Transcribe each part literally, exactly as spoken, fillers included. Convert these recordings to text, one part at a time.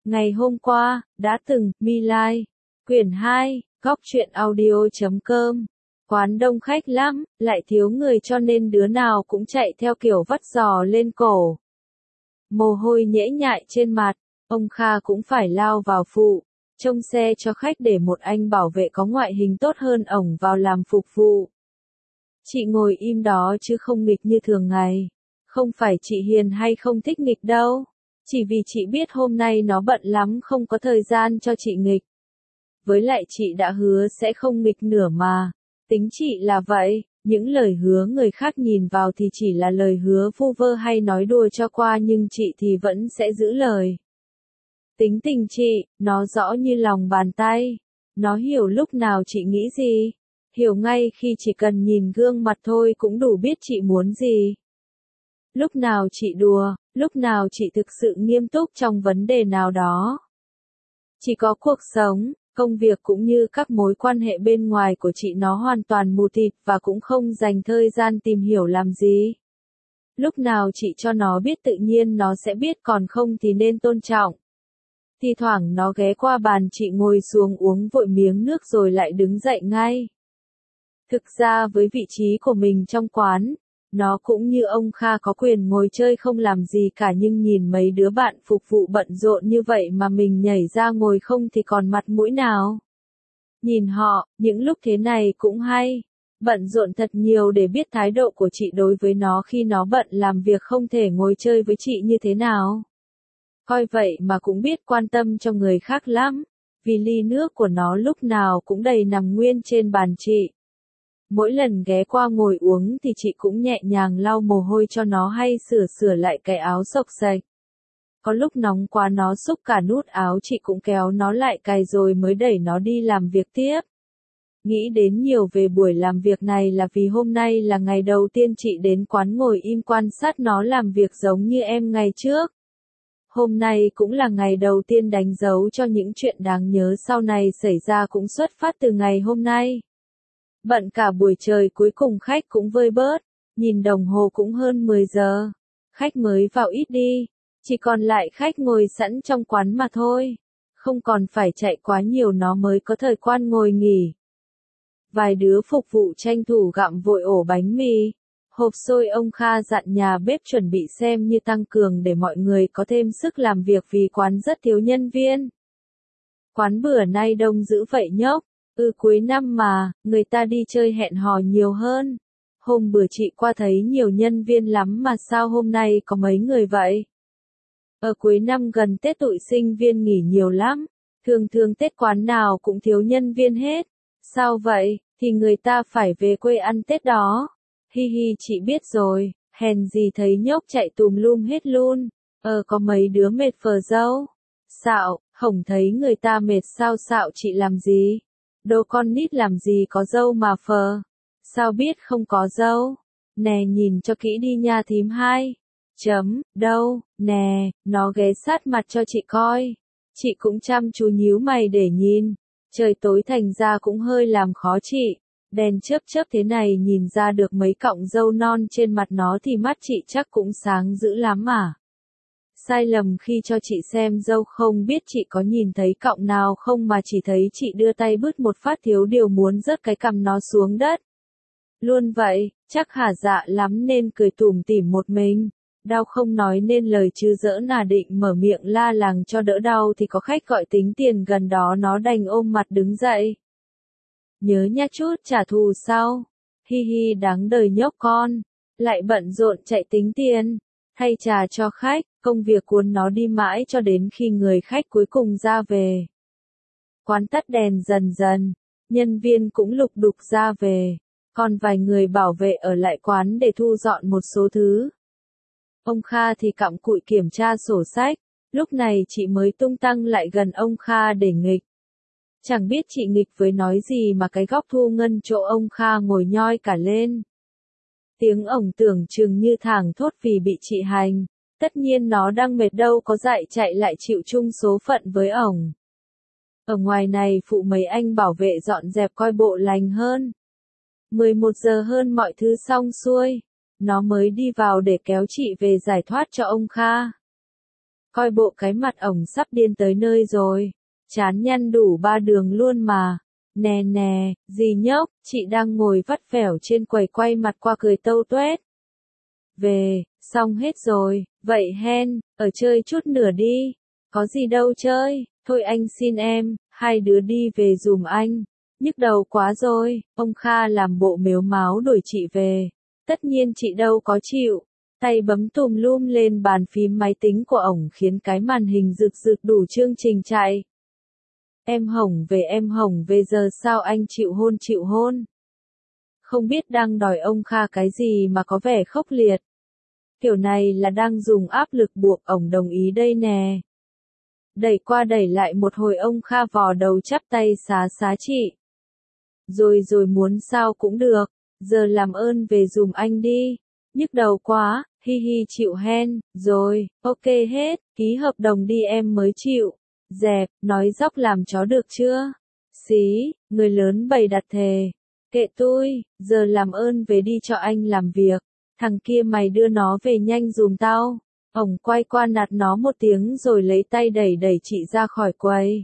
Ngày hôm qua, đã từng, My Lai. Quyển hai, góc truyện audio.com. Quán đông khách lắm, lại thiếu người cho nên đứa nào cũng chạy theo kiểu vắt giò lên cổ. Mồ hôi nhễ nhại trên mặt, ông Kha cũng phải lao vào phụ, trông xe cho khách để một anh bảo vệ có ngoại hình tốt hơn ổng vào làm phục vụ. Chị ngồi im đó chứ không nghịch như thường ngày. Không phải chị hiền hay không thích nghịch đâu. Chỉ vì chị biết hôm nay nó bận lắm không có thời gian cho chị nghịch. Với lại chị đã hứa sẽ không nghịch nửa mà. Tính chị là vậy, những lời hứa người khác nhìn vào thì chỉ là lời hứa vu vơ hay nói đùa cho qua nhưng chị thì vẫn sẽ giữ lời. Tính tình chị, nó rõ như lòng bàn tay. Nó hiểu lúc nào chị nghĩ gì. Hiểu ngay khi chỉ cần nhìn gương mặt thôi cũng đủ biết chị muốn gì. Lúc nào chị đùa, lúc nào chị thực sự nghiêm túc trong vấn đề nào đó. Chỉ có cuộc sống, công việc cũng như các mối quan hệ bên ngoài của chị nó hoàn toàn mù tịt và cũng không dành thời gian tìm hiểu làm gì. Lúc nào chị cho nó biết tự nhiên nó sẽ biết, còn không thì nên tôn trọng. Thì thoảng nó ghé qua bàn chị ngồi xuống uống vội miếng nước rồi lại đứng dậy ngay. Thực ra với vị trí của mình trong quán, nó cũng như ông Kha có quyền ngồi chơi không làm gì cả, nhưng nhìn mấy đứa bạn phục vụ bận rộn như vậy mà mình nhảy ra ngồi không thì còn mặt mũi nào. Nhìn họ, những lúc thế này cũng hay. Bận rộn thật nhiều để biết thái độ của chị đối với nó khi nó bận làm việc không thể ngồi chơi với chị như thế nào. Coi vậy mà cũng biết quan tâm cho người khác lắm, vì ly nước của nó lúc nào cũng đầy nằm nguyên trên bàn chị. Mỗi lần ghé qua ngồi uống thì chị cũng nhẹ nhàng lau mồ hôi cho nó hay sửa sửa lại cái áo xộc xệch. Có lúc nóng quá nó xúc cả nút áo chị cũng kéo nó lại cài rồi mới đẩy nó đi làm việc tiếp. Nghĩ đến nhiều về buổi làm việc này là vì hôm nay là ngày đầu tiên chị đến quán ngồi im quan sát nó làm việc giống như em ngày trước. Hôm nay cũng là ngày đầu tiên đánh dấu cho những chuyện đáng nhớ sau này xảy ra cũng xuất phát từ ngày hôm nay. Bận cả buổi trời cuối cùng khách cũng vơi bớt, nhìn đồng hồ cũng hơn mười giờ. Khách mới vào ít đi, chỉ còn lại khách ngồi sẵn trong quán mà thôi. Không còn phải chạy quá nhiều nó mới có thời gian ngồi nghỉ. Vài đứa phục vụ tranh thủ gặm vội ổ bánh mì. Hộp xôi ông Kha dặn nhà bếp chuẩn bị xem như tăng cường để mọi người có thêm sức làm việc vì quán rất thiếu nhân viên. Quán bữa nay đông dữ vậy nhóc. Ừ, cuối năm mà, người ta đi chơi hẹn hò nhiều hơn. Hôm bữa chị qua thấy nhiều nhân viên lắm mà sao hôm nay có mấy người vậy? Ở cuối năm gần Tết tụi sinh viên nghỉ nhiều lắm. Thường thường Tết quán nào cũng thiếu nhân viên hết. Sao vậy? Thì người ta phải về quê ăn Tết đó. Hi hi, chị biết rồi, hèn gì thấy nhóc chạy tùm lum hết luôn. Ờ có mấy đứa mệt phờ dâu. Xạo, Hồng thấy người ta mệt sao xạo chị làm gì? Đồ con nít làm gì có dâu mà phờ. Sao biết không có dâu? Nè nhìn cho kỹ đi nha thím hai. Chấm, đâu, nè, nó ghé sát mặt cho chị coi. Chị cũng chăm chú nhíu mày để nhìn. Trời tối thành ra cũng hơi làm khó chị. Đèn chớp chớp thế này nhìn ra được mấy cọng râu non trên mặt nó thì mắt chị chắc cũng sáng dữ lắm à. Sai lầm khi cho chị xem dâu, không biết chị có nhìn thấy cọng nào không mà chỉ thấy chị đưa tay bứt một phát thiếu điều muốn rớt cái cằm nó xuống đất. Luôn vậy, chắc hả dạ lắm nên cười tủm tỉm một mình. Đau không nói nên lời chứ dỡ nà định mở miệng la làng cho đỡ đau thì có khách gọi tính tiền gần đó nó đành ôm mặt đứng dậy. Nhớ nha chút trả thù sau. Hi hi đáng đời nhóc con. Lại bận rộn chạy tính tiền. Thay trà cho khách, công việc cuốn nó đi mãi cho đến khi người khách cuối cùng ra về. Quán tắt đèn dần dần, nhân viên cũng lục đục ra về, còn vài người bảo vệ ở lại quán để thu dọn một số thứ. Ông Kha thì cặm cụi kiểm tra sổ sách, lúc này chị mới tung tăng lại gần ông Kha để nghịch. Chẳng biết chị nghịch với nói gì mà cái góc thu ngân chỗ ông Kha ngồi nhoi cả lên. Tiếng ổng tưởng chừng như thảng thốt vì bị chị hành, tất nhiên nó đang mệt đâu có dại chạy lại chịu chung số phận với ổng. Ở ngoài này phụ mấy anh bảo vệ dọn dẹp coi bộ lành hơn. mười một giờ hơn mọi thứ xong xuôi, nó mới đi vào để kéo chị về giải thoát cho ông Kha. Coi bộ cái mặt ổng sắp điên tới nơi rồi. Chán nhăn đủ ba đường luôn mà. Nè nè, dì nhóc, chị đang ngồi vắt vẻo trên quầy quay mặt qua cười tâu tuét. Về, xong hết rồi, vậy hen, ở chơi chút nữa đi. Có gì đâu chơi, thôi anh xin em, hai đứa đi về dùm anh. Nhức đầu quá rồi, ông Kha làm bộ mếu máo đuổi chị về. Tất nhiên chị đâu có chịu. Tay bấm tùm lum lên bàn phím máy tính của ổng khiến cái màn hình rực rực đủ chương trình chạy. Em hổng về em hổng về giờ sao anh chịu hôn chịu hôn. Không biết đang đòi ông Kha cái gì mà có vẻ khốc liệt. Kiểu này là đang dùng áp lực buộc ổng đồng ý đây nè. Đẩy qua đẩy lại một hồi ông Kha vò đầu chắp tay xá xá chị. Rồi rồi muốn sao cũng được, giờ làm ơn về dùm anh đi. Nhức đầu quá, hi hi chịu hen, rồi, ok hết, ký hợp đồng đi em mới chịu. Dẹp, nói dóc làm chó được chưa? Xí, người lớn bày đặt thề. Kệ tôi, giờ làm ơn về đi cho anh làm việc. Thằng kia mày đưa nó về nhanh dùm tao. Ổng quay qua nạt nó một tiếng rồi lấy tay đẩy đẩy chị ra khỏi quầy.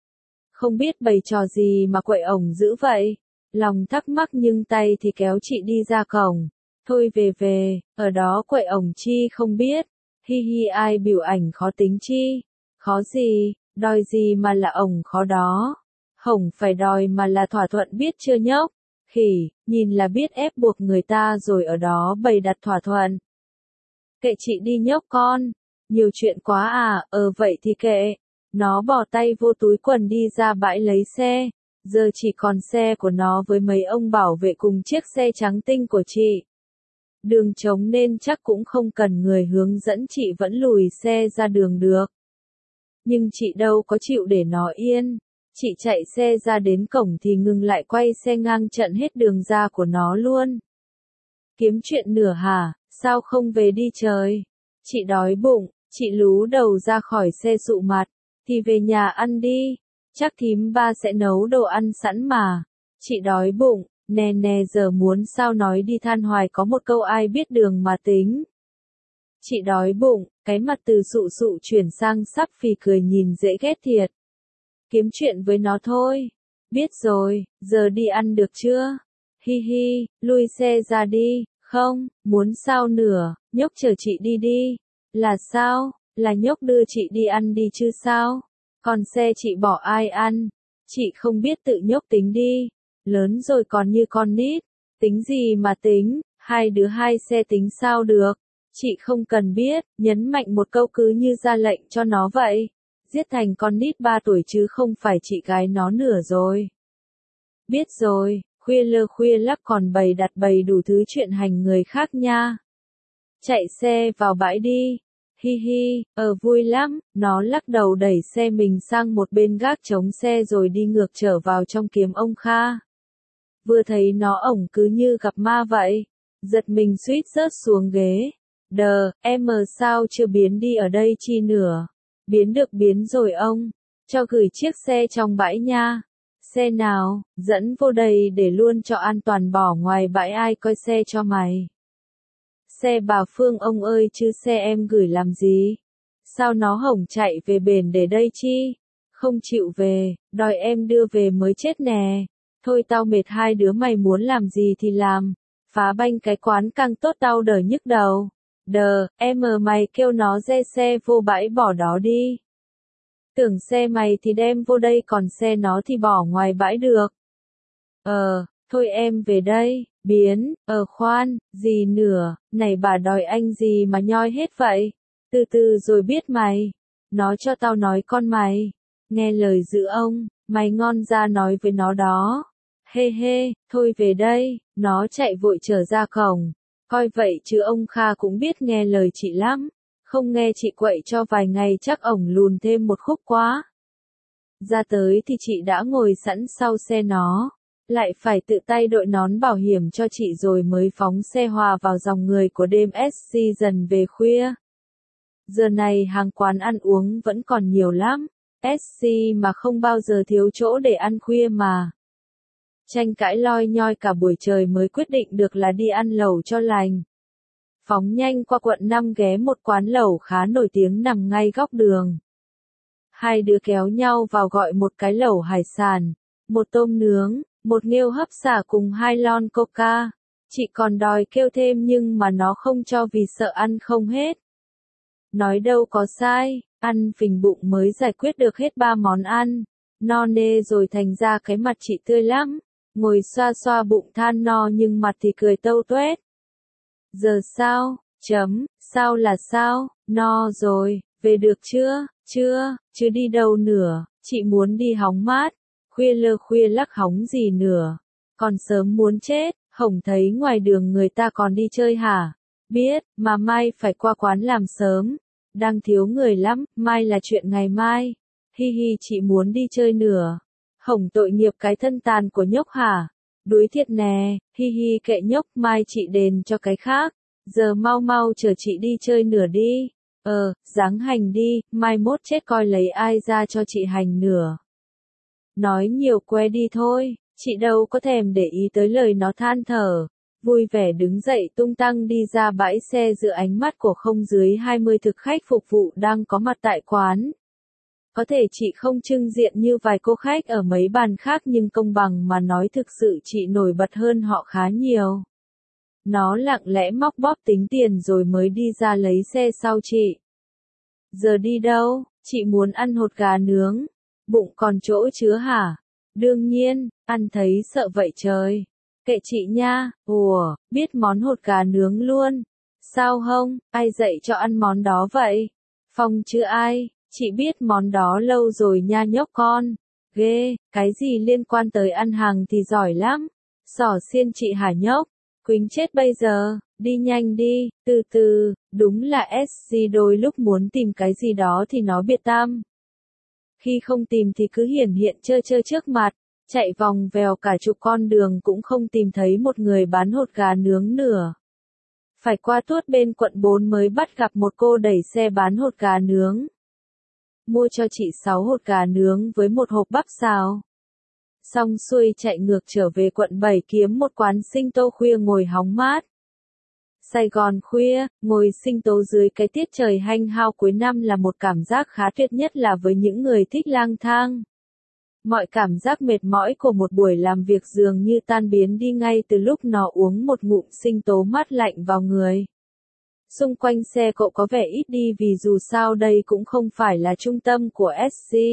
Không biết bày trò gì mà quậy ổng dữ vậy. Lòng thắc mắc nhưng tay thì kéo chị đi ra cổng. Thôi về về, ở đó quậy ổng chi không biết. Hi hi ai biểu ảnh khó tính chi. Khó gì, đòi gì mà là ổng khó đó. Hổng phải đòi mà là thỏa thuận biết chưa nhóc. Khỉ, nhìn là biết ép buộc người ta rồi ở đó bày đặt thỏa thuận. Kệ chị đi nhóc con. Nhiều chuyện quá à, ờ vậy thì kệ. Nó bỏ tay vô túi quần đi ra bãi lấy xe. Giờ chỉ còn xe của nó với mấy ông bảo vệ cùng chiếc xe trắng tinh của chị. Đường trống nên chắc cũng không cần người hướng dẫn chị vẫn lùi xe ra đường được. Nhưng chị đâu có chịu để nó yên. Chị chạy xe ra đến cổng thì ngừng lại quay xe ngang chặn hết đường ra của nó luôn. Kiếm chuyện nửa hả, sao không về đi trời? Chị đói bụng, chị lú đầu ra khỏi xe dụ mặt, thì về nhà ăn đi. Chắc thím ba sẽ nấu đồ ăn sẵn mà. Chị đói bụng, nè nè giờ muốn sao nói đi than hoài có một câu ai biết đường mà tính. Chị đói bụng, cái mặt từ sụ sụ chuyển sang sắp phì cười nhìn dễ ghét thiệt. Kiếm chuyện với nó thôi. Biết rồi, giờ đi ăn được chưa? Hi hi, lui xe ra đi, không, muốn sao nữa, nhóc chờ chị đi đi. Là sao, là nhóc đưa chị đi ăn đi chứ sao? Còn xe chị bỏ ai ăn? Chị không biết tự nhóc tính đi. Lớn rồi còn như con nít. Tính gì mà tính, hai đứa hai xe tính sao được. Chị không cần biết, nhấn mạnh một câu cứ như ra lệnh cho nó vậy. Giết thành con nít ba tuổi chứ không phải chị gái nó nửa rồi. Biết rồi, khuya lơ khuya lắc còn bày đặt bày đủ thứ chuyện hành người khác nha. Chạy xe vào bãi đi. Hi hi, ờ vui lắm, nó lắc đầu đẩy xe mình sang một bên gác chống xe rồi đi ngược trở vào trong kiếm ông Kha. Vừa thấy nó ổng cứ như gặp ma vậy, giật mình suýt rớt xuống ghế. Đờ, em sao chưa biến đi ở đây chi nữa? Biến được biến rồi ông, cho gửi chiếc xe trong bãi nha. Xe nào, dẫn vô đây để luôn cho an toàn bỏ ngoài bãi ai coi xe cho mày. Xe bà Phương ông ơi chứ xe em gửi làm gì? Sao nó hổng chạy về bền để đây chi? Không chịu về, đòi em đưa về mới chết nè. Thôi tao mệt hai đứa mày muốn làm gì thì làm. Phá banh cái quán càng tốt tao đỡ nhức đầu. Đờ, em mờ mày kêu nó re xe vô bãi bỏ đó đi. Tưởng xe mày thì đem vô đây còn xe nó thì bỏ ngoài bãi được. Ờ, thôi em về đây, biến, ờ khoan, gì nữa, này bà đòi anh gì mà nhoi hết vậy? Từ từ rồi biết mày. Nó cho tao nói con mày. Nghe lời giữ ông, mày ngon ra nói với nó đó. Hê hê, thôi về đây, nó chạy vội trở ra cổng. Coi vậy chứ ông Kha cũng biết nghe lời chị lắm. Không nghe chị quậy cho vài ngày chắc ổng lùn thêm một khúc quá. Ra tới thì chị đã ngồi sẵn sau xe nó. Lại phải tự tay đội nón bảo hiểm cho chị rồi mới phóng xe hòa vào dòng người của đêm ét xê dần về khuya. Giờ này hàng quán ăn uống vẫn còn nhiều lắm. ét xê mà không bao giờ thiếu chỗ để ăn khuya mà. Tranh cãi loi nhoi cả buổi trời mới quyết định được là đi ăn lẩu cho lành. phóng nhanh qua quận năm ghé một quán lẩu khá nổi tiếng nằm ngay góc đường. Hai đứa kéo nhau vào gọi một cái lẩu hải sản, một tôm nướng, một nghêu hấp xả cùng hai lon coca. Chị còn đòi kêu thêm nhưng mà nó không cho vì sợ ăn không hết. Nói đâu có sai, ăn phình bụng mới giải quyết được hết ba món ăn. No nê rồi thành ra cái mặt chị tươi lắm, ngồi xoa xoa bụng than no nhưng mặt thì cười tâu tuét. Giờ sao? Chấm, sao là sao? No rồi, về được chưa? Chưa, chứ đi đâu nữa, chị muốn đi hóng mát. Khuya lơ khuya lắc hóng gì nữa? Còn sớm muốn chết, Hồng thấy ngoài đường người ta còn đi chơi hả? Biết, mà mai phải qua quán làm sớm. Đang thiếu người lắm, mai là chuyện ngày mai. Hi hi chị muốn đi chơi nữa. Hồng tội nghiệp cái thân tàn của nhóc hả? Đuối thiệt nè, hi hi kệ nhóc, mai chị đền cho cái khác. Giờ mau mau chờ chị đi chơi nửa đi. Ờ, dáng hành đi, mai mốt chết coi lấy ai ra cho chị hành nửa. Nói nhiều que đi thôi, chị đâu có thèm để ý tới lời nó than thở. Vui vẻ đứng dậy tung tăng đi ra bãi xe giữa ánh mắt của không dưới hai mươi thực khách phục vụ đang có mặt tại quán. Có thể chị không trưng diện như vài cô khách ở mấy bàn khác nhưng công bằng mà nói thực sự chị nổi bật hơn họ khá nhiều. Nó lặng lẽ móc bóp tính tiền rồi mới đi ra lấy xe sau chị. Giờ đi đâu? Chị muốn ăn hột gà nướng. Bụng còn chỗ chứa hả? Đương nhiên, ăn thấy sợ vậy trời. Kệ chị nha, ủa, biết món hột gà nướng luôn. Sao không, ai dạy cho ăn món đó vậy? Phong chứ ai, chị biết món đó lâu rồi nha nhóc con. Ghê, cái gì liên quan tới ăn hàng thì giỏi lắm. Xỏ xiên chị hả nhóc? Quýnh chết bây giờ, đi nhanh đi, từ từ, đúng là ét giê đôi lúc muốn tìm cái gì đó thì nó biệt tam. Khi không tìm thì cứ hiển hiện trơ trơ trước mặt, chạy vòng vèo cả chục con đường cũng không tìm thấy một người bán hột gà nướng nữa. Phải qua tuốt bên quận bốn mới bắt gặp một cô đẩy xe bán hột gà nướng. Mua cho chị sáu hột gà nướng với một hộp bắp xào. Xong xuôi chạy ngược trở về quận bảy kiếm một quán sinh tố khuya ngồi hóng mát. Sài Gòn khuya, ngồi sinh tố dưới cái tiết trời hanh hao cuối năm là một cảm giác khá tuyệt nhất là với những người thích lang thang. Mọi cảm giác mệt mỏi của một buổi làm việc dường như tan biến đi ngay từ lúc nó uống một ngụm sinh tố mát lạnh vào người. Xung quanh xe cộ có vẻ ít đi vì dù sao đây cũng không phải là trung tâm của ét giê.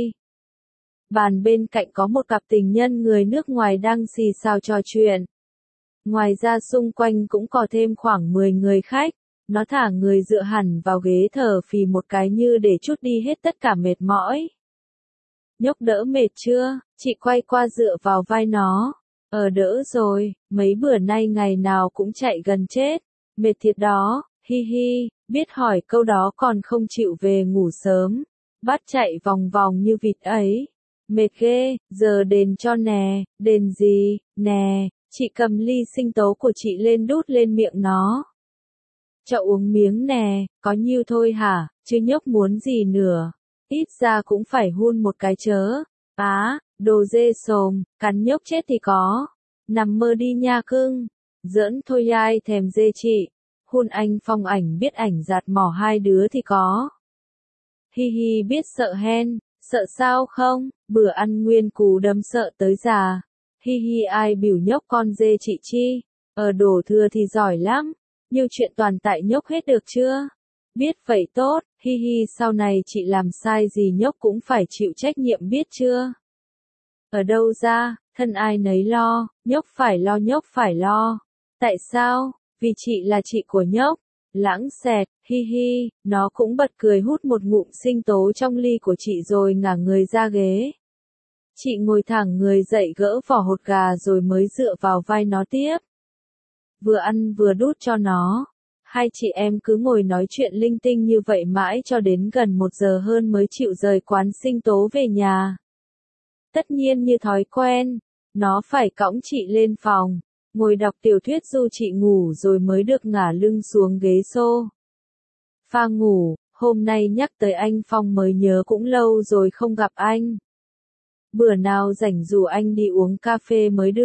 Bàn bên cạnh có một cặp tình nhân người nước ngoài đang xì xào trò chuyện. Ngoài ra xung quanh cũng có thêm khoảng mười người khách. Nó thả người dựa hẳn vào ghế thở phì một cái như để trút đi hết tất cả mệt mỏi. Nhóc đỡ mệt chưa? Chị quay qua dựa vào vai nó. Ờ đỡ rồi, mấy bữa nay ngày nào cũng chạy gần chết. Mệt thiệt đó, hi hi, biết hỏi câu đó còn không chịu về ngủ sớm. Bắt chạy vòng vòng như vịt ấy. Mệt ghê, giờ đền cho nè, đền gì, nè, chị cầm ly sinh tố của chị lên đút lên miệng nó. Cho uống miếng nè, có nhiêu thôi hả, chứ nhóc muốn gì nữa. Ít ra cũng phải hun một cái chớ. Á, đồ dê xồm, cắn nhóc chết thì có. Nằm mơ đi nha cưng. Giỡn thôi ai thèm dê chị. Hun anh Phong ảnh biết ảnh giạt mỏ hai đứa thì có. Hi hi biết sợ hen, sợ sao không, bữa ăn nguyên cú đấm sợ tới già. Hi hi ai biểu nhóc con dê chị chi. Ở đổ thừa thì giỏi lắm. Nhiều chuyện toàn tại nhóc hết được chưa? Biết vậy tốt, hi hi sau này chị làm sai gì nhóc cũng phải chịu trách nhiệm biết chưa? Ở đâu ra, thân ai nấy lo, nhóc phải lo nhóc phải lo. Tại sao? Vì chị là chị của nhóc. Lãng xẹt, hi hi, nó cũng bật cười hút một ngụm sinh tố trong ly của chị rồi ngả người ra ghế. Chị ngồi thẳng người dậy gỡ vỏ hột gà rồi mới dựa vào vai nó tiếp. Vừa ăn vừa đút cho nó. Hai chị em cứ ngồi nói chuyện linh tinh như vậy mãi cho đến gần một giờ hơn mới chịu rời quán sinh tố về nhà. Tất nhiên như thói quen, nó phải cõng chị lên phòng, ngồi đọc tiểu thuyết du chị ngủ rồi mới được ngả lưng xuống ghế xô. Pha ngủ, hôm nay nhắc tới anh Phong mới nhớ cũng lâu rồi không gặp anh. Bữa nào rảnh rủ anh đi uống cà phê mới được.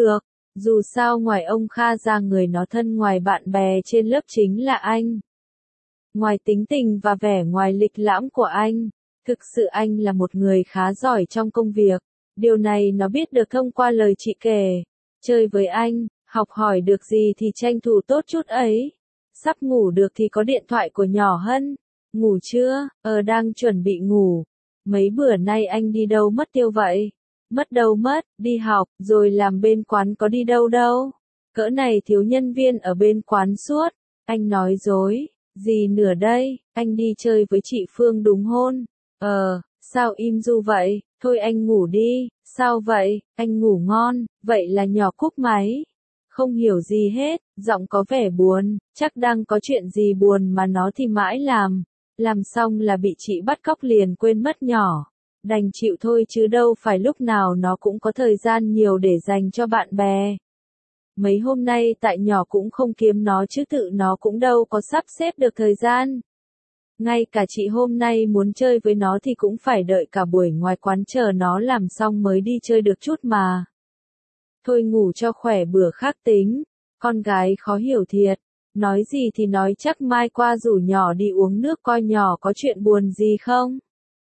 Dù sao ngoài ông Kha ra người nó thân ngoài bạn bè trên lớp chính là anh. Ngoài tính tình và vẻ ngoài lịch lãm của anh, thực sự anh là một người khá giỏi trong công việc. Điều này nó biết được thông qua lời chị kể. Chơi với anh, học hỏi được gì thì tranh thủ tốt chút ấy. Sắp ngủ được thì có điện thoại của nhỏ Hân. Ngủ chưa? Ờ đang chuẩn bị ngủ. Mấy bữa nay anh đi đâu mất tiêu vậy? Mất đâu mất, đi học, rồi làm bên quán có đi đâu đâu. Cỡ này thiếu nhân viên ở bên quán suốt. Anh nói dối. Gì nửa đây, anh đi chơi với chị Phương đúng hôn. Ờ, sao im ru vậy? Thôi anh ngủ đi. Sao vậy? Anh ngủ ngon, vậy là nhỏ cúp máy. Không hiểu gì hết, giọng có vẻ buồn, chắc đang có chuyện gì buồn mà nó thì mãi làm. Làm xong là bị chị bắt cóc liền quên mất nhỏ. Đành chịu thôi chứ đâu phải lúc nào nó cũng có thời gian nhiều để dành cho bạn bè. Mấy hôm nay tại nhỏ cũng không kiếm nó chứ tự nó cũng đâu có sắp xếp được thời gian. Ngay cả chị hôm nay muốn chơi với nó thì cũng phải đợi cả buổi ngoài quán chờ nó làm xong mới đi chơi được chút mà. Thôi ngủ cho khỏe bữa khác tính, con gái khó hiểu thiệt, nói gì thì nói chắc mai qua rủ nhỏ đi uống nước coi nhỏ có chuyện buồn gì không.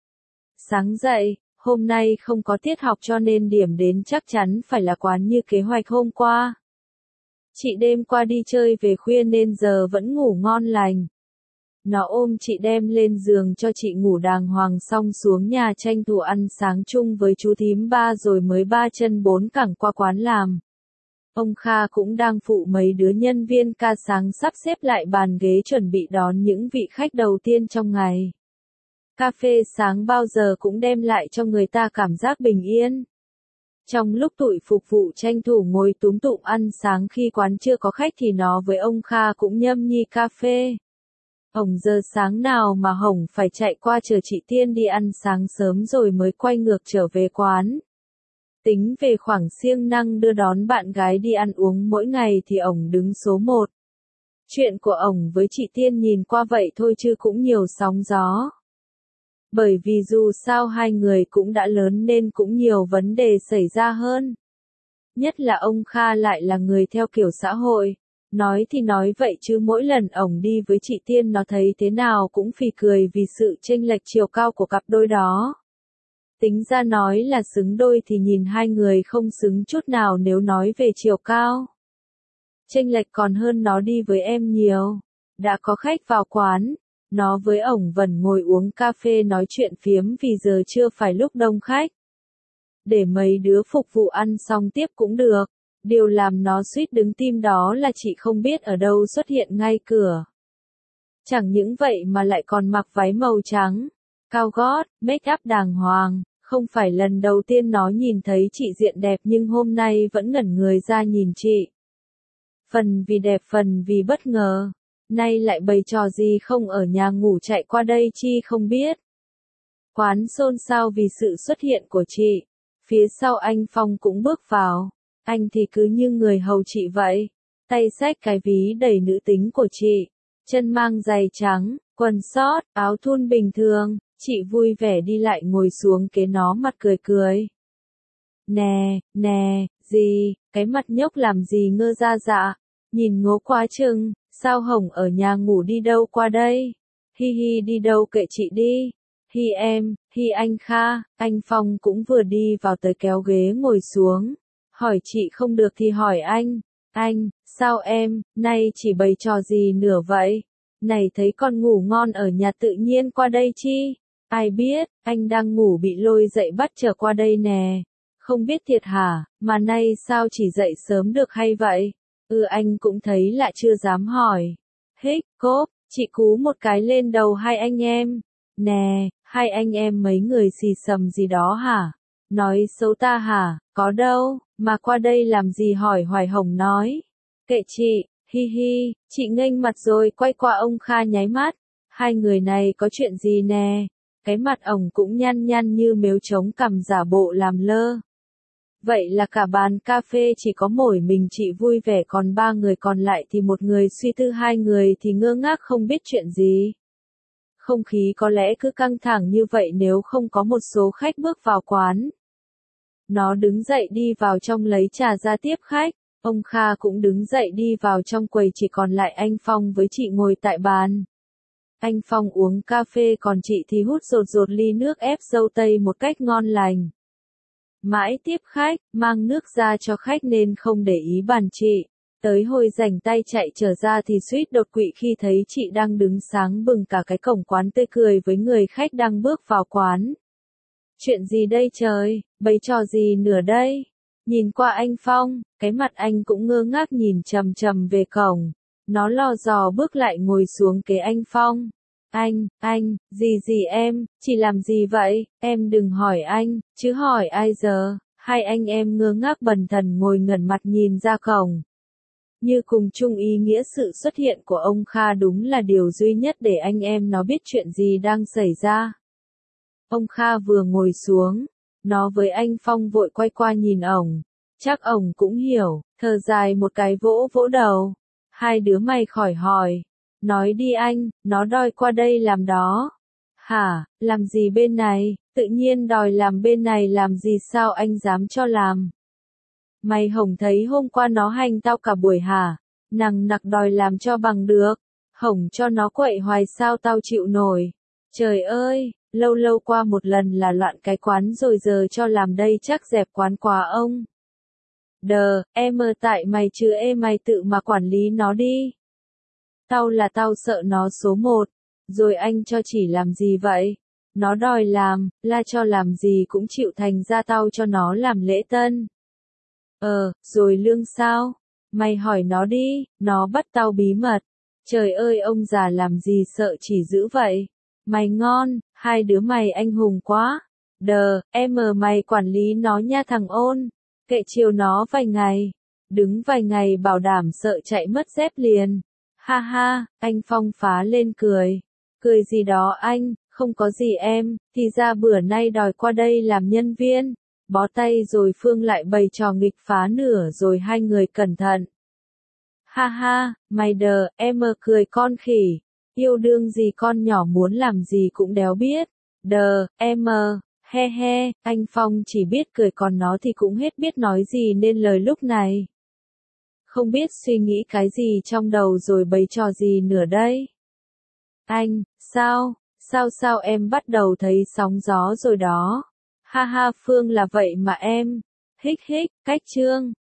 Sáng dậy, hôm nay không có tiết học cho nên điểm đến chắc chắn phải là quán như kế hoạch hôm qua. Chị đêm qua đi chơi về khuya nên giờ vẫn ngủ ngon lành. Nó ôm chị đem lên giường cho chị ngủ đàng hoàng xong xuống nhà tranh thủ ăn sáng chung với chú thím ba rồi mới ba chân bốn cẳng qua quán làm. Ông Kha cũng đang phụ mấy đứa nhân viên ca sáng sắp xếp lại bàn ghế chuẩn bị đón những vị khách đầu tiên trong ngày. Cà phê sáng bao giờ cũng đem lại cho người ta cảm giác bình yên. Trong lúc tụi phục vụ tranh thủ ngồi túm tụm ăn sáng khi quán chưa có khách thì nó với ông Kha cũng nhâm nhi cà phê. Hồng giờ sáng nào mà Hồng phải chạy qua chờ chị Tiên đi ăn sáng sớm rồi mới quay ngược trở về quán. Tính về khoảng siêng năng đưa đón bạn gái đi ăn uống mỗi ngày thì ổng đứng số một. Chuyện của ổng với chị Tiên nhìn qua vậy thôi chứ cũng nhiều sóng gió. Bởi vì dù sao hai người cũng đã lớn nên cũng nhiều vấn đề xảy ra hơn. Nhất là ông Kha lại là người theo kiểu xã hội. Nói thì nói vậy chứ mỗi lần ổng đi với chị Tiên nó thấy thế nào cũng phì cười vì sự chênh lệch chiều cao của cặp đôi đó. Tính ra nói là xứng đôi thì nhìn hai người không xứng chút nào nếu nói về chiều cao. Chênh lệch còn hơn nó đi với em nhiều. Đã có khách vào quán, nó với ổng vẫn ngồi uống cà phê nói chuyện phiếm vì giờ chưa phải lúc đông khách. Để mấy đứa phục vụ ăn xong tiếp cũng được. Điều làm nó suýt đứng tim đó là chị không biết ở đâu xuất hiện ngay cửa. Chẳng những vậy mà lại còn mặc váy màu trắng, cao gót, make up đàng hoàng. Không phải lần đầu tiên nó nhìn thấy chị diện đẹp nhưng hôm nay vẫn ngẩn người ra nhìn chị. Phần vì đẹp phần vì bất ngờ. Nay lại bày trò gì không ở nhà ngủ chạy qua đây chi không biết. Quán xôn xao vì sự xuất hiện của chị. Phía sau anh Phong cũng bước vào. Anh thì cứ như người hầu chị vậy. Tay xách cái ví đầy nữ tính của chị. Chân mang giày trắng, quần sót, áo thun bình thường. Chị vui vẻ đi lại ngồi xuống kế nó mặt cười cười. Nè, nè, gì, cái mặt nhóc làm gì ngơ ra dạ. Nhìn ngố quá chừng, sao Hồng ở nhà ngủ đi đâu qua đây? Hi hi đi đâu kệ chị đi. Hi em, hi anh Kha, anh Phong cũng vừa đi vào tới kéo ghế ngồi xuống. Hỏi chị không được thì hỏi anh. Anh, sao em, nay chỉ bày trò gì nửa vậy? Này thấy con ngủ ngon ở nhà tự nhiên qua đây chi? Ai biết, anh đang ngủ bị lôi dậy bắt trở qua đây nè. Không biết thiệt hả, mà nay sao chỉ dậy sớm được hay vậy? Ừ anh cũng thấy lạ chưa dám hỏi. Hích, cốp, chị cú một cái lên đầu hai anh em. Nè, hai anh em mấy người xì xầm gì đó hả? Nói xấu ta hả? Có đâu, mà qua đây làm gì hỏi Hoài Hồng nói. Kệ chị, hi hi, chị nghênh mặt rồi quay qua ông Kha nháy mắt. Hai người này có chuyện gì nè? Cái mặt ổng cũng nhăn nhăn như mếu trống cằm giả bộ làm lơ. Vậy là cả bàn cà phê chỉ có mỗi mình chị vui vẻ còn ba người còn lại thì một người suy tư hai người thì ngơ ngác không biết chuyện gì. Không khí có lẽ cứ căng thẳng như vậy nếu không có một số khách bước vào quán. Nó đứng dậy đi vào trong lấy trà ra tiếp khách. Ông Kha cũng đứng dậy đi vào trong quầy, chỉ còn lại anh Phong với chị ngồi tại bàn. Anh Phong uống cà phê còn chị thì hút rột rột ly nước ép dâu tây một cách ngon lành. Mãi tiếp khách, mang nước ra cho khách nên không để ý bàn chị. Tới hồi rảnh tay chạy trở ra thì suýt đột quỵ khi thấy chị đang đứng sáng bừng cả cái cổng quán tươi cười với người khách đang bước vào quán. Chuyện gì đây trời, bày trò gì nữa đây? Nhìn qua anh Phong, cái mặt anh cũng ngơ ngác nhìn chằm chằm về cổng. Nó lò dò bước lại ngồi xuống kế anh Phong. Anh, anh, gì gì em, chị làm gì vậy, em đừng hỏi anh, chứ hỏi ai giờ. Hai anh em ngơ ngác bần thần ngồi ngẩn mặt nhìn ra cổng. Như cùng chung ý nghĩa sự xuất hiện của ông Kha đúng là điều duy nhất để anh em nó biết chuyện gì đang xảy ra. Ông Kha vừa ngồi xuống, nó với anh Phong vội quay qua nhìn ổng. Chắc ổng cũng hiểu, thở dài một cái vỗ vỗ đầu. Hai đứa mày khỏi hỏi. Nói đi anh, nó đòi qua đây làm đó. Hả, làm gì bên này, tự nhiên đòi làm bên này làm gì, sao anh dám cho làm? Mày hổng thấy hôm qua nó hành tao cả buổi hả? Nằng nặc đòi làm cho bằng được. Hổng cho nó quậy hoài sao tao chịu nổi. Trời ơi, lâu lâu qua một lần là loạn cái quán rồi, giờ cho làm đây chắc dẹp quán quá ông. Đờ, em ơ tại mày chứ ê, mày tự mà quản lý nó đi. Tao là tao sợ nó số một. Rồi anh cho chỉ làm gì vậy? Nó đòi làm, là cho làm gì cũng chịu, thành ra tao cho nó làm lễ tân. Ờ, rồi lương sao? Mày hỏi nó đi, nó bắt tao bí mật. Trời ơi, ông già làm gì sợ chỉ dữ vậy? Mày ngon, hai đứa mày anh hùng quá. Đờ, em mờ mày quản lý nó nha thằng ôn. Kệ chiều nó vài ngày. Đứng vài ngày bảo đảm sợ chạy mất dép liền. Ha ha, anh Phong phá lên cười. Cười gì đó anh, không có gì em, thì ra bữa nay đòi qua đây làm nhân viên. Bó tay rồi Phương lại bày trò nghịch phá nửa rồi hai người cẩn thận. Ha ha, mày đờ, em mờ cười con khỉ. Yêu đương gì con nhỏ muốn làm gì cũng đéo biết. Đờ, em mờ, he he, anh Phong chỉ biết cười, còn nó thì cũng hết biết nói gì nên lời lúc này. Không biết suy nghĩ cái gì trong đầu rồi bày trò gì nữa đây. Anh, sao, sao sao em bắt đầu thấy sóng gió rồi đó. Ha ha, Phương là vậy mà em. Hích hích, cách trương.